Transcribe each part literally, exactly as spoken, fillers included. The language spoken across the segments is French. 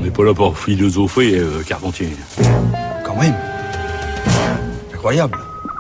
n'est pas là pour philosopher, euh, Carpentier. Quand même. Incroyable.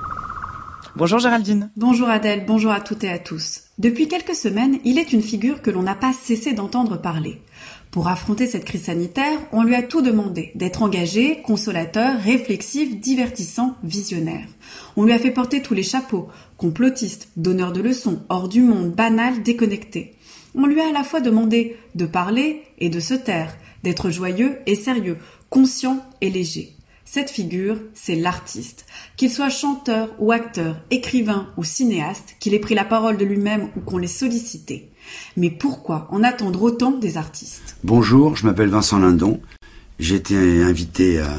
Bonjour Géraldine. Bonjour Adèle, bonjour à toutes et à tous. Depuis quelques semaines, il est une figure que l'on n'a pas cessé d'entendre parler. Pour affronter cette crise sanitaire, on lui a tout demandé, d'être engagé, consolateur, réflexif, divertissant, visionnaire. On lui a fait porter tous les chapeaux, complotiste, donneur de leçons, hors du monde, banal, déconnecté. On lui a à la fois demandé de parler et de se taire, d'être joyeux et sérieux, conscient et léger. Cette figure, c'est l'artiste. Qu'il soit chanteur ou acteur, écrivain ou cinéaste, qu'il ait pris la parole de lui-même ou qu'on l'ait sollicité. Mais pourquoi en attendre autant des artistes ? Bonjour, je m'appelle Vincent Lindon. J'ai été invité à,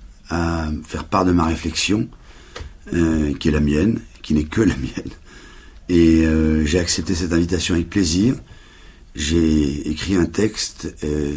à faire part de ma réflexion, euh, qui est la mienne, qui n'est que la mienne. Et euh, j'ai accepté cette invitation avec plaisir. J'ai écrit un texte euh,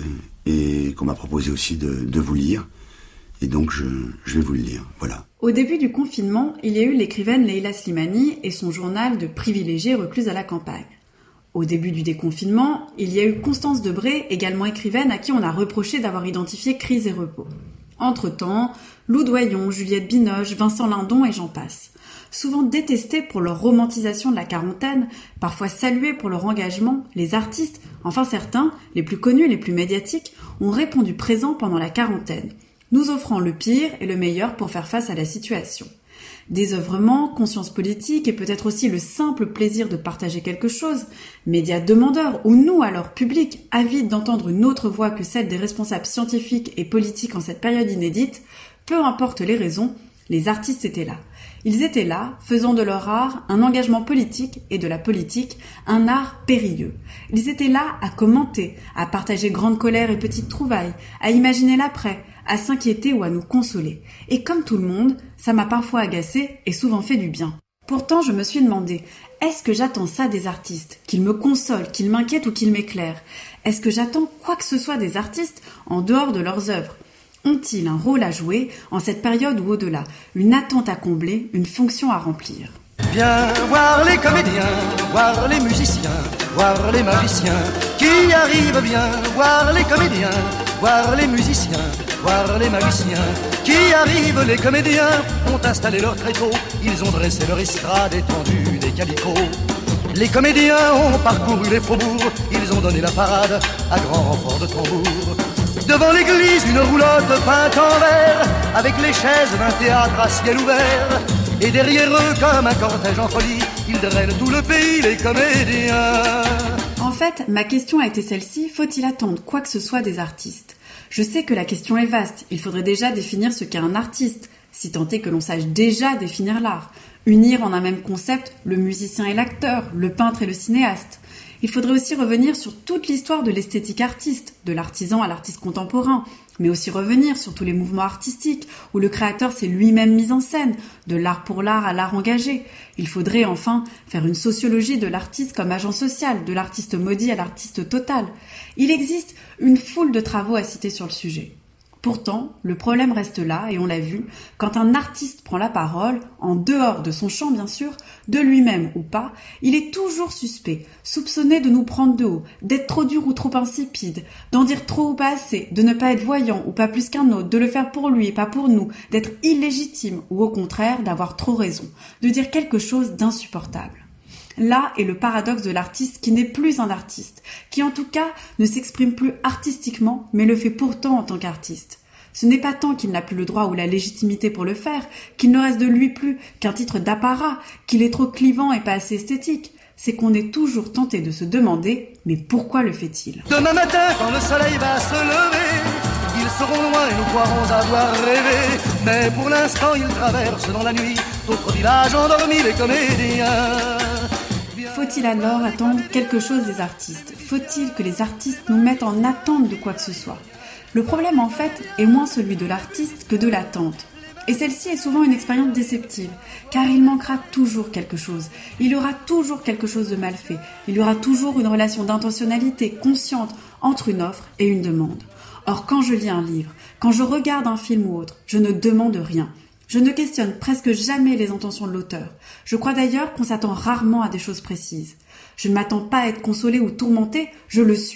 et qu'on m'a proposé aussi de, de vous lire. Et donc, je, je vais vous le lire, voilà. Au début du confinement, il y a eu l'écrivaine Leila Slimani et son journal de privilégiés recluse à la campagne. Au début du déconfinement, il y a eu Constance Debré, également écrivaine, à qui on a reproché d'avoir identifié crise et repos. Entre-temps, Lou Doyon, Juliette Binoche, Vincent Lindon et j'en passe. Souvent détestés pour leur romantisation de la quarantaine, parfois salués pour leur engagement, les artistes, enfin certains, les plus connus et les plus médiatiques, ont répondu présents pendant la quarantaine, nous offrant le pire et le meilleur pour faire face à la situation. Désœuvrement, conscience politique et peut-être aussi le simple plaisir de partager quelque chose, médias demandeurs ou nous alors publics, avides d'entendre une autre voix que celle des responsables scientifiques et politiques en cette période inédite, peu importe les raisons, les artistes étaient là. Ils étaient là, faisant de leur art un engagement politique et de la politique un art périlleux. Ils étaient là à commenter, à partager grande colère et petites trouvailles, à imaginer l'après, à s'inquiéter ou à nous consoler. Et comme tout le monde, ça m'a parfois agacé et souvent fait du bien. Pourtant, je me suis demandé, est-ce que j'attends ça des artistes ? Qu'ils me consolent, qu'ils m'inquiètent ou qu'ils m'éclairent ? Est-ce que j'attends quoi que ce soit des artistes en dehors de leurs œuvres ? Ont-ils un rôle à jouer en cette période ou au-delà ? Une attente à combler, une fonction à remplir ? Viens voir les comédiens, voir les musiciens, voir les magiciens qui arrivent bien, voir les comédiens, voir les musiciens, voir les magiciens qui arrivent. Les comédiens ont installé leur tréteau, ils ont dressé leur estrade étendue des calicots. Les comédiens ont parcouru les faubourgs, ils ont donné la parade à grand renfort de tambour. Devant l'église, une roulotte peinte en vert, avec les chaises d'un théâtre à ciel ouvert. Et derrière eux, comme un cortège en folie, ils drainent tout le pays, les comédiens. En fait, ma question a été celle-ci, faut-il attendre quoi que ce soit des artistes ? Je sais que la question est vaste, il faudrait déjà définir ce qu'est un artiste, si tant est que l'on sache déjà définir l'art. Unir en un même concept le musicien et l'acteur, le peintre et le cinéaste. Il faudrait aussi revenir sur toute l'histoire de l'esthétique artiste, de l'artisan à l'artiste contemporain, mais aussi revenir sur tous les mouvements artistiques où le créateur s'est lui-même mis en scène, de l'art pour l'art à l'art engagé. Il faudrait enfin faire une sociologie de l'artiste comme agent social, de l'artiste maudit à l'artiste total. Il existe une foule de travaux à citer sur le sujet. Pourtant, le problème reste là, et on l'a vu, quand un artiste prend la parole, en dehors de son champ bien sûr, de lui-même ou pas, il est toujours suspect, soupçonné de nous prendre de haut, d'être trop dur ou trop insipide, d'en dire trop ou pas assez, de ne pas être voyant ou pas plus qu'un autre, de le faire pour lui et pas pour nous, d'être illégitime ou au contraire d'avoir trop raison, de dire quelque chose d'insupportable. Là est le paradoxe de l'artiste qui n'est plus un artiste, qui en tout cas ne s'exprime plus artistiquement, mais le fait pourtant en tant qu'artiste. Ce n'est pas tant qu'il n'a plus le droit ou la légitimité pour le faire, qu'il ne reste de lui plus qu'un titre d'apparat, qu'il est trop clivant et pas assez esthétique. C'est qu'on est toujours tenté de se demander, mais pourquoi le fait-il ? Demain matin, quand le soleil va se lever, ils seront loin et nous croirons avoir rêvé. Mais pour l'instant, ils traversent dans la nuit d'autres villages endormis, les comédiens. Faut-il alors attendre quelque chose des artistes ? Faut-il que les artistes nous mettent en attente de quoi que ce soit ? Le problème en fait est moins celui de l'artiste que de l'attente. Et celle-ci est souvent une expérience déceptive, car il manquera toujours quelque chose. Il y aura toujours quelque chose de mal fait. Il y aura toujours une relation d'intentionnalité consciente entre une offre et une demande. Or, quand je lis un livre, quand je regarde un film ou autre, je ne demande rien. Je ne questionne presque jamais les intentions de l'auteur. Je crois d'ailleurs qu'on s'attend rarement à des choses précises. Je ne m'attends pas à être consolé ou tourmenté, je le suis.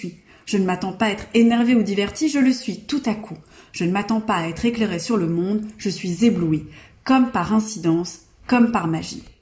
Je ne m'attends pas à être énervé ou diverti, je le suis tout à coup. Je ne m'attends pas à être éclairé sur le monde, je suis ébloui, comme par incidence, comme par magie.